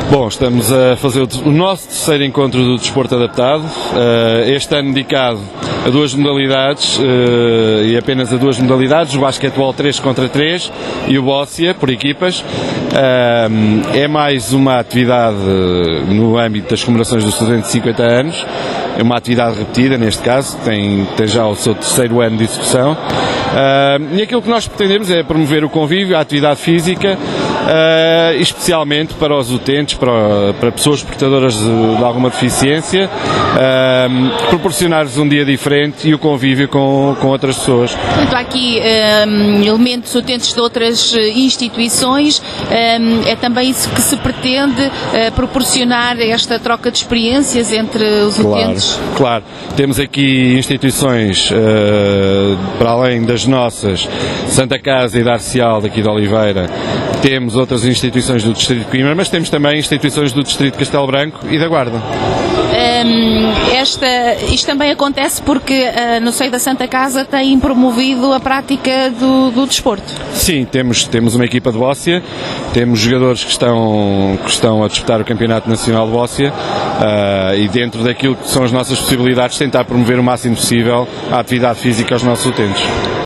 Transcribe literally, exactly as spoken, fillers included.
Bom, estamos a fazer o nosso terceiro encontro do desporto adaptado, este ano dedicado a duas modalidades e apenas a duas modalidades, o basquetebol três contra três e o bóssia por equipas. É mais uma atividade no âmbito das comemorações do estudante de cinquenta anos, é uma atividade repetida neste caso, tem, tem já o seu terceiro ano de execução. E aquilo que nós pretendemos é promover o convívio, a atividade física, Uh, especialmente para os utentes, para, para pessoas portadoras de, de alguma deficiência, uh, proporcionar-lhes um dia diferente e o convívio com, com outras pessoas. Portanto, há aqui um, elementos utentes de outras instituições, um, é também isso que se pretende, uh, proporcionar esta troca de experiências entre os claro, utentes? Claro, temos aqui instituições, uh, para além das nossas, Santa Casa e Dar-se-Al daqui de Oliveira, temos outras instituições do Distrito de Coimbra, mas temos também instituições do Distrito de Castelo Branco e da Guarda. Um, esta, isto também acontece porque uh, no seio da Santa Casa tem promovido a prática do, do desporto? Sim, temos, temos uma equipa de bóssia, temos jogadores que estão, que estão a disputar o Campeonato Nacional de Bóssia uh, e dentro daquilo que são as nossas possibilidades tentar promover o máximo possível a atividade física aos nossos utentes.